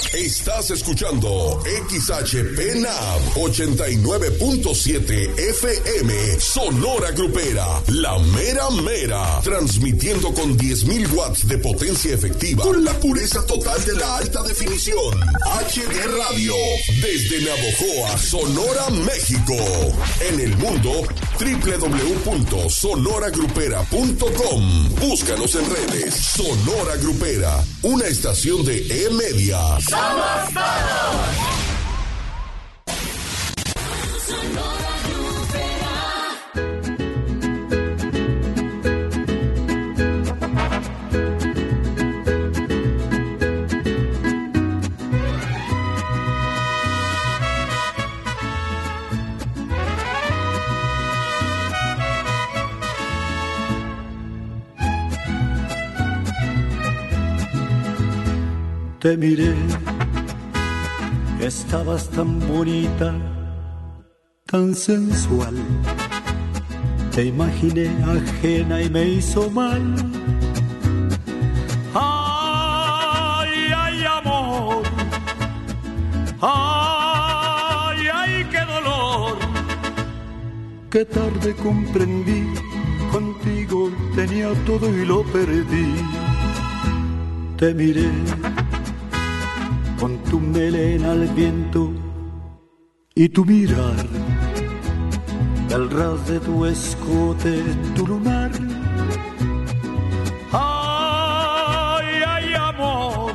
Estás escuchando XHPNAB 89.7 FM Sonora Grupera, la mera mera, transmitiendo con 10.000 watts de potencia efectiva con la pureza total de la alta definición. HD Radio, desde Navojoa, Sonora, México. En el mundo, www.sonoragrupera.com. Búscanos en redes. Sonora Grupera, una estación de E-Media. ¡Somos todos! Sonora Grupera. Te miré, estabas tan bonita, tan sensual. Te imaginé ajena y me hizo mal. Ay, ay, amor. Ay, ay, qué dolor. Qué tarde comprendí, contigo tenía todo y lo perdí. Te miré con tu melena al viento y tu mirar, el ras de tu escote, tu lunar. Ay, ay, amor,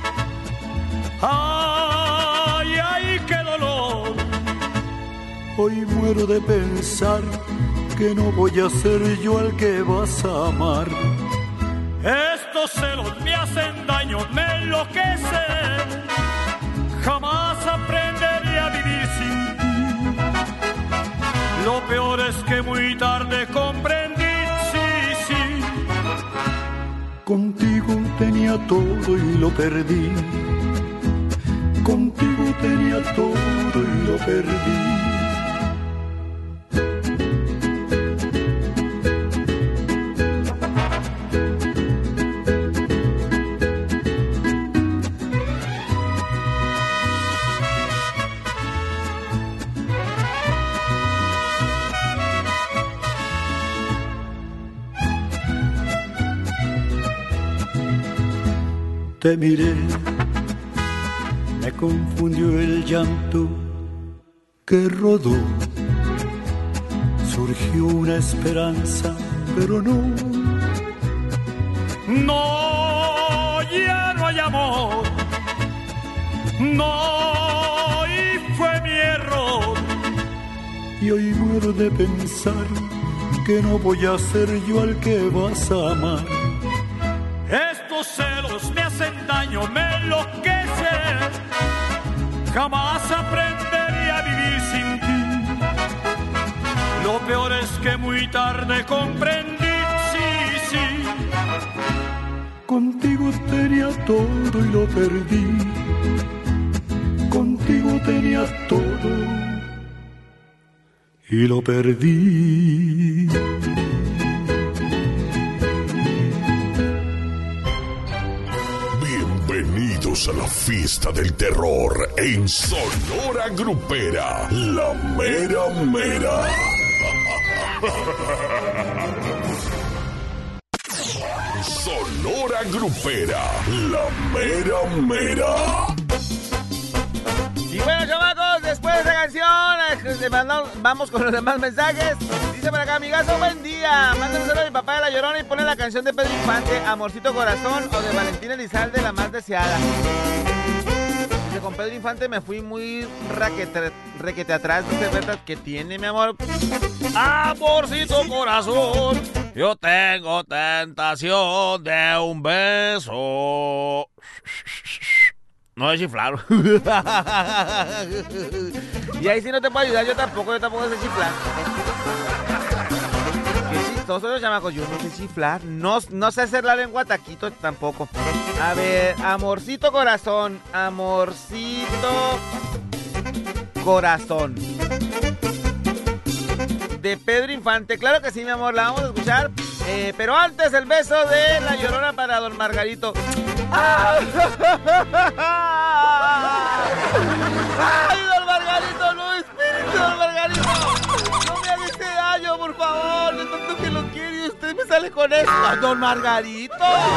ay, ay, qué dolor. Hoy muero de pensar que no voy a ser yo el que vas a amar. Estos celos me hacen daño, me enloquecen. Jamás aprenderé a vivir sin ti. Lo peor es que muy tarde comprendí, sí, sí. Contigo tenía todo y lo perdí. Contigo tenía todo y lo perdí. Te miré, me confundió el llanto que rodó. Surgió una esperanza, pero no. No, ya no hay amor. No, y fue mi error. Y hoy muero de pensar que no voy a ser yo el que vas a amar. Estos celos me hacen daño, me enloquecen. Jamás aprenderé a vivir sin ti. Lo peor es que muy tarde comprendí, sí, sí. Contigo tenía todo y lo perdí. Contigo tenía todo y lo perdí. Bienvenidos a la fiesta del terror en Sonora Grupera, la mera mera. Sonora Grupera, la mera mera. Y bueno, chamacos, después de esta canción, vamos con los demás mensajes. Dice por acá, amigazo, buen día. Mándale un saludo a mi papá de La Llorona y pone la canción de Pedro Infante, Amorcito Corazón, o de Valentín Elizalde, La Más Deseada. Dice, con Pedro Infante me fui muy requete atrás. Dice, ¿verdad que tiene, mi amor? Amorcito Corazón, yo tengo tentación de un beso. No es chiflar. Y ahí sí no te puedo ayudar, yo tampoco sé chiflar. Qué chistosos los chamacos, yo no sé chiflar. No sé hacer la lengua taquito tampoco. A ver, Amorcito Corazón. Amorcito Corazón. De Pedro Infante. Claro que sí, mi amor, la vamos a escuchar. Pero antes el beso de La Llorona para don Margarito. voy con eso. ¡Don Margarito!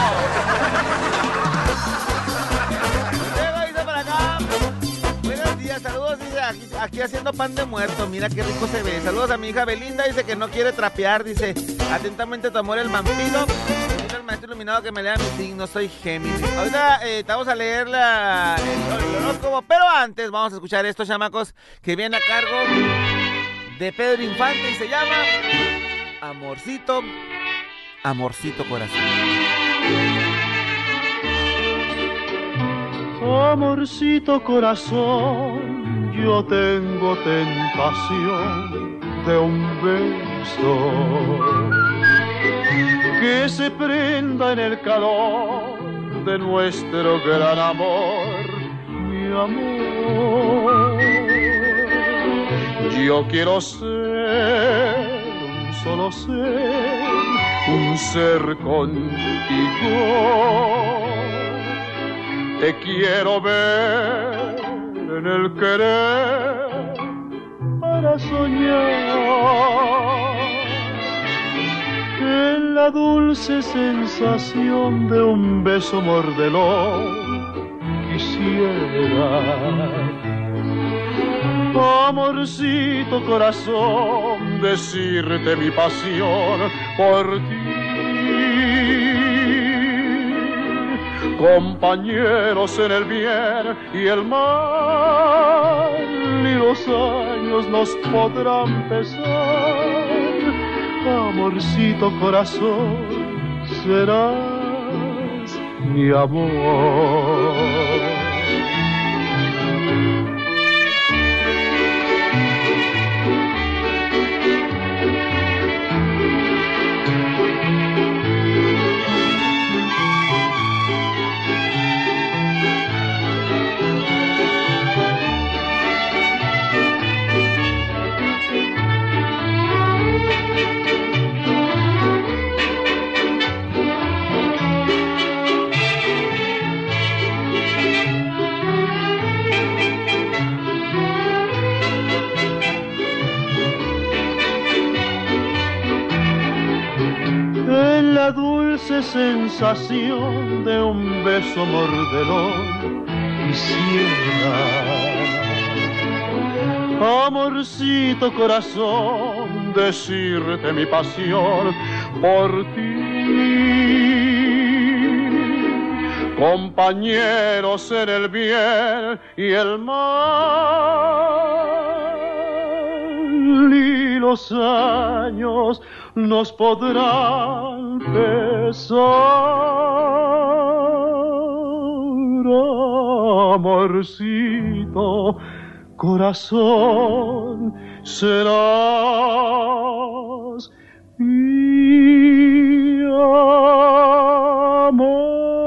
Dice para acá. Buenos días, saludos, dice, aquí haciendo pan de muerto, mira qué rico se ve. Saludos a mi hija Belinda, dice que no quiere trapear, dice, atentamente tu amor el vampiro. Dice el maestro iluminado que me lea mi signo, soy Géminis. Ahorita vamos a leer el horóscopo, pero antes vamos a escuchar estos chamacos que vienen a cargo de Pedro Infante y se llama Amorcito, Amorcito Corazón. Amorcito corazón, yo tengo tentación de un beso que se prenda en el calor de nuestro gran amor, mi amor. Yo quiero ser un solo ser, un ser contigo. Te quiero ver en el querer para soñar en la dulce sensación de un beso mordelón quisiera. Amorcito corazón, decirte mi pasión por ti. Compañeros en el bien y el mal, y los años nos podrán pesar. Amorcito corazón, serás mi amor. La dulce sensación de un beso mordelón quisiera. Amorcito corazón, decirte mi pasión por ti. Compañeros en el bien y el mal, y los años nos podrán pesar. Amorcito corazón, serás mi amor.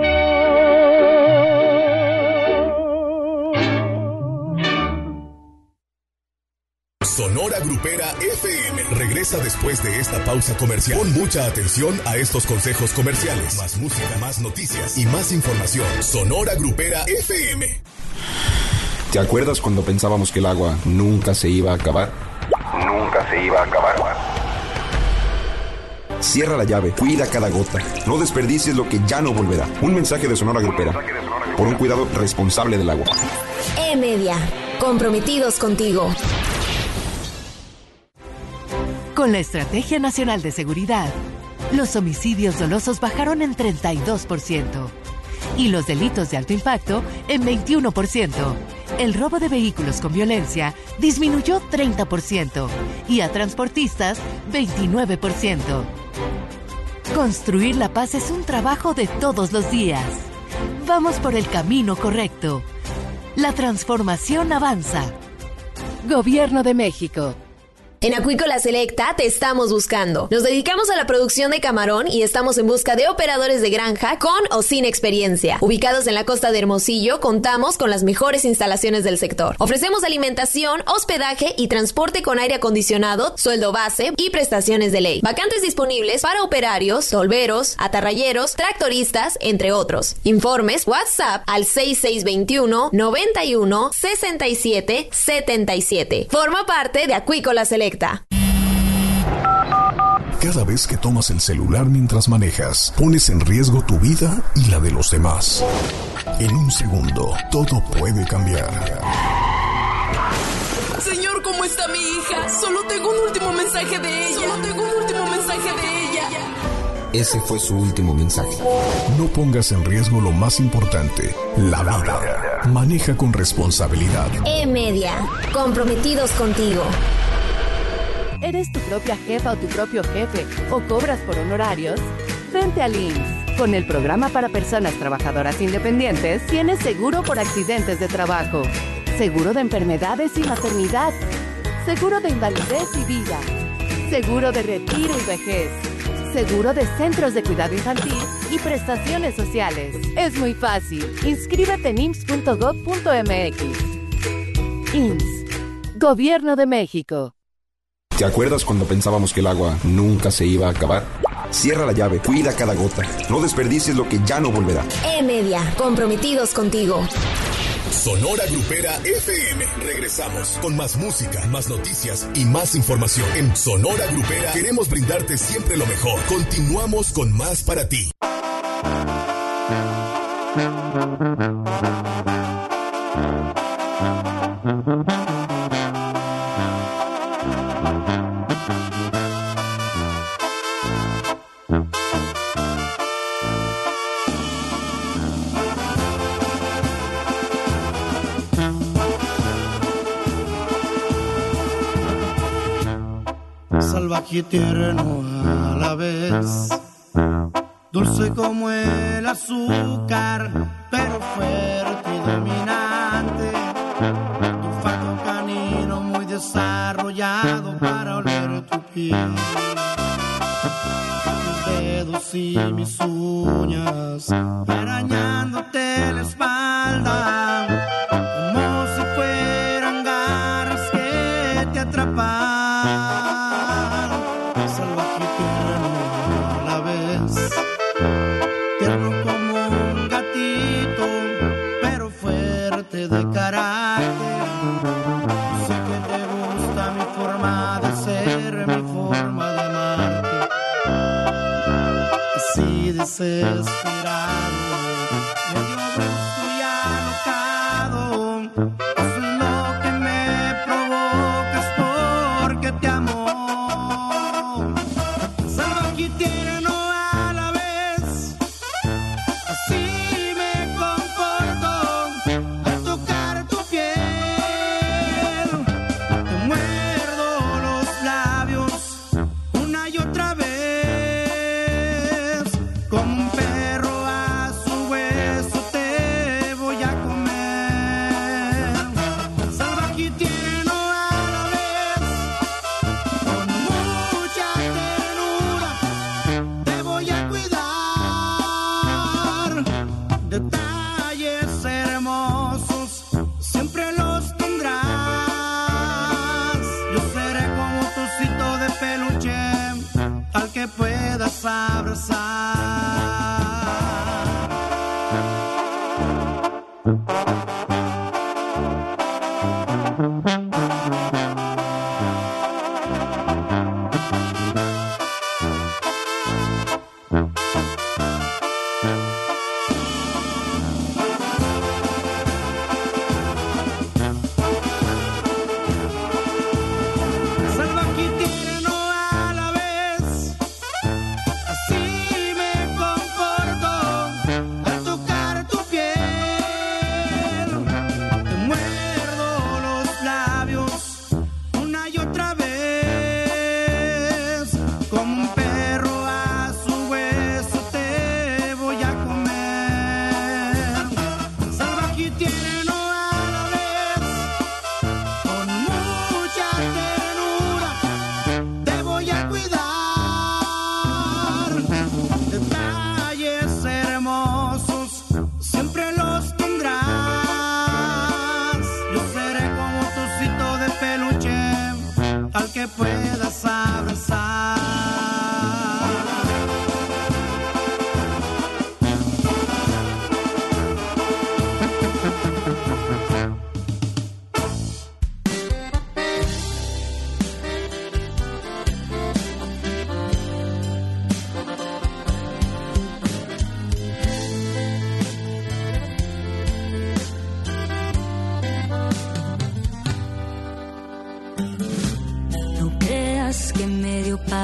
Sonora Grupera FM regresa después de esta pausa comercial. Pon mucha atención a estos consejos comerciales. Más música, más noticias y más información. Sonora Grupera FM. ¿Te acuerdas cuando pensábamos que el agua nunca se iba a acabar? Nunca se iba a acabar. Cierra la llave, cuida cada gota. No desperdicies lo que ya no volverá. Un mensaje de Sonora Grupera. Por un cuidado responsable del agua. E-Media. Comprometidos contigo. Con la Estrategia Nacional de Seguridad, los homicidios dolosos bajaron en 32% y los delitos de alto impacto en 21%. El robo de vehículos con violencia disminuyó 30% y a transportistas 29%. Construir la paz es un trabajo de todos los días. Vamos por el camino correcto. La transformación avanza. Gobierno de México. En Acuícola Selecta te estamos buscando. Nos dedicamos a la producción de camarón y estamos en busca de operadores de granja con o sin experiencia. Ubicados en la costa de Hermosillo, contamos con las mejores instalaciones del sector. Ofrecemos alimentación, hospedaje y transporte con aire acondicionado, sueldo base y prestaciones de ley. Vacantes disponibles para operarios, tolveros, atarrayeros, tractoristas, entre otros. Informes WhatsApp al 6621 91 67 77. Forma parte de Acuícola Selecta. Cada vez que tomas el celular mientras manejas, pones en riesgo tu vida y la de los demás. En un segundo, todo puede cambiar. Señor, ¿cómo está mi hija? Solo tengo un último mensaje de ella. Ese fue su último mensaje. No pongas en riesgo lo más importante, la vida. Maneja con responsabilidad. E-Media, comprometidos contigo. ¿Eres tu propia jefa o tu propio jefe o cobras por honorarios? Vente al IMSS. Con el programa para personas trabajadoras independientes, tienes seguro por accidentes de trabajo, seguro de enfermedades y maternidad, seguro de invalidez y vida, seguro de retiro y vejez, seguro de centros de cuidado infantil y prestaciones sociales. Es muy fácil. Inscríbete en ims.gov.mx. IMSS, Gobierno de México. ¿Te acuerdas cuando pensábamos que el agua nunca se iba a acabar? Cierra la llave, cuida cada gota. No desperdicies lo que ya no volverá. E-Media, comprometidos contigo. Sonora Grupera FM. Regresamos con más música, más noticias y más información. En Sonora Grupera queremos brindarte siempre lo mejor. Continuamos con más para ti. Salvaje y tierno a la vez, dulce como el azúcar, pero fuerte y dominante. Tu olfato canino muy desarrollado para oler tu piel. Mis dedos y mis uñas arañándote la espalda, como si fueran garras que te atrapan. De carácter, sé que te gusta mi forma de ser, mi forma de amarte, así desesperado, medio brusco y alocado. Eso es lo que me provocas porque te amo. Salvaje y tierno a la vez, así puedas abrazar.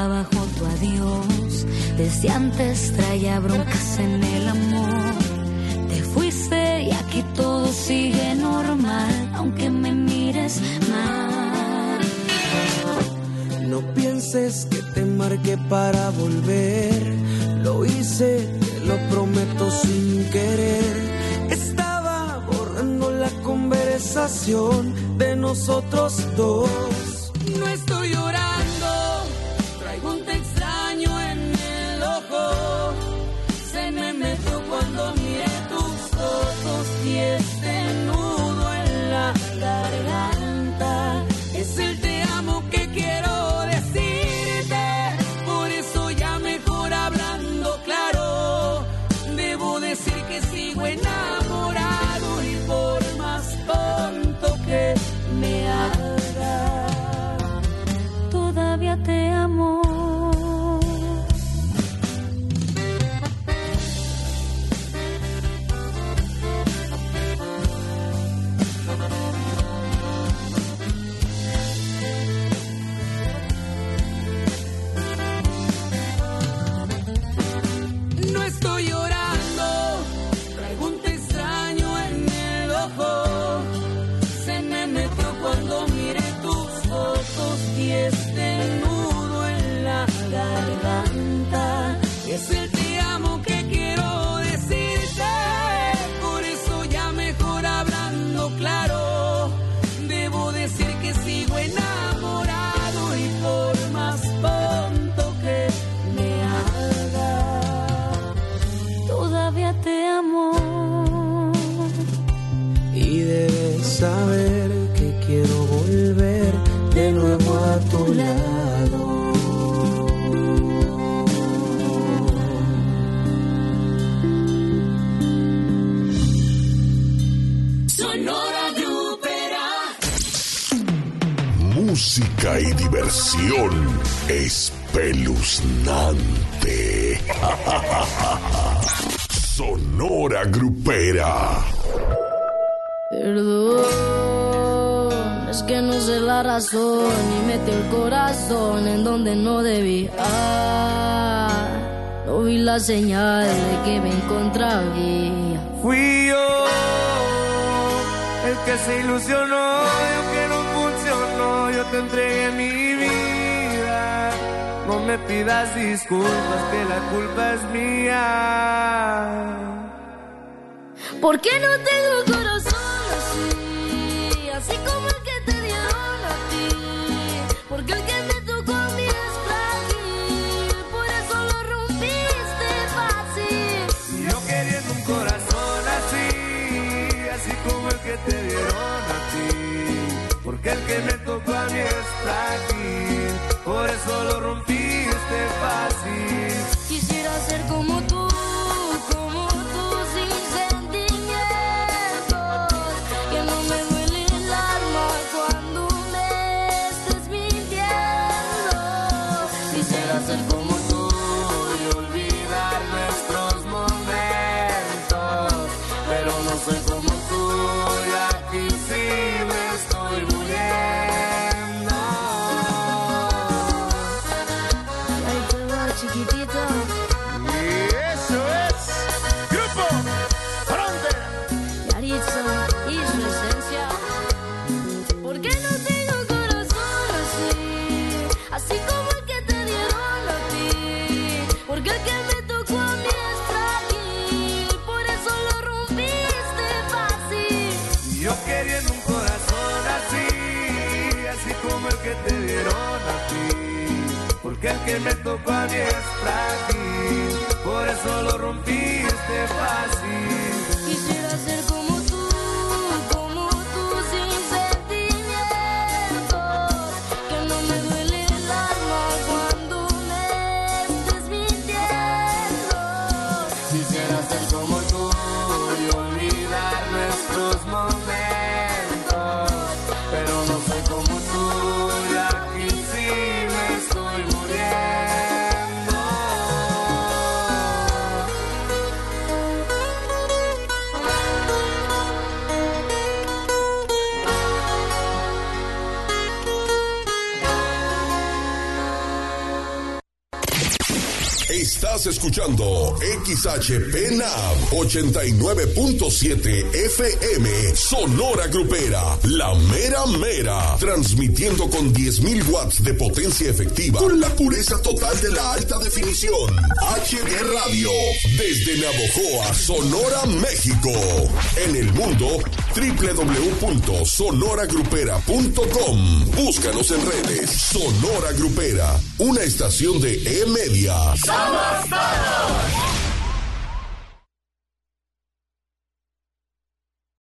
bajo tu adiós. Desde antes traía broncas en el amor. Te fuiste y aquí todo sigue normal, aunque me mires mal. No pienses que te marqué para volver. Lo hice, te lo prometo, sin querer. Estaba borrando la conversación de nosotros dos. No estoy llorando, traigo un te extraño en el ojo. Se me metió cuando miré tus fotos y este nudo en la garganta. Es el te amo que quiero decirte, por eso ya mejor hablando claro. Debo decir que sigo enamorado y por más tonto que me haga, todavía te amo. No estoy llorando, traigo un te extraño en el ojo. Se me metió cuando miré tus fotos y este nudo en la garganta. Es el te amo que quiero decirte, por eso ya mejor hablando claro. Debo decir que sigo enamorado y por más tonto que me haga, Todavía te amo. Y debes saber que quiero volver de nuevo a tu lado. Sonora Grupera. Música y diversión espeluznante. Sonora Grupera. Perdón, es que no sé la razón y metí el corazón en donde no debía. No vi la señal de que me encontraba. Fui yo el que se ilusionó, yo que no funcionó, yo te entregué mi vida. No me pidas disculpas, que la culpa es mía. ¿Por qué no tengo el corazón así? Así como el que te dieron a ti. Porque el que me tocó a mí es frágil, por eso lo rompiste fácil. Y yo queriendo un corazón así, así como el que te dieron a ti. Porque el que me tocó a mí es frágil, por eso lo rompiste fácil. Quisiera ser como tú sin sentimientos, que no me duele el alma cuando me estés mintiendo. Quisiera ser como tú y olvidar nuestros momentos, pero no soy como tú y aquí sí me estoy muriendo. Y ahí te va, chiquitito. Eso es Grupo Frontera. Yaritza y su esencia. ¿Por qué no tengo corazón así? Así como el que te dieron a ti. Porque el que me tocó a mí es frágil, por eso lo rompiste fácil. Y yo queriendo un corazón así, así como el que te dieron a ti. Porque el que me tocó a mí es frágil, por eso lo rompiste fácil. Quisiera ser como tú sin sentimientos, que no me duele el alma cuando me estés mintiendo. Quisiera ser como tú y olvidar nuestros momentos, pero no soy como tú y aquí sí me estoy muriendo. Estás escuchando XHPNAB 89.7 FM Sonora Grupera, la mera mera, transmitiendo con 10.000 watts de potencia efectiva con la pureza total de la alta definición. HD Radio, desde Navojoa, Sonora, México. En el mundo, www.sonoragrupera.com. Búscanos en redes. Sonora Grupera, una estación de E-Media. ¡Somos todos!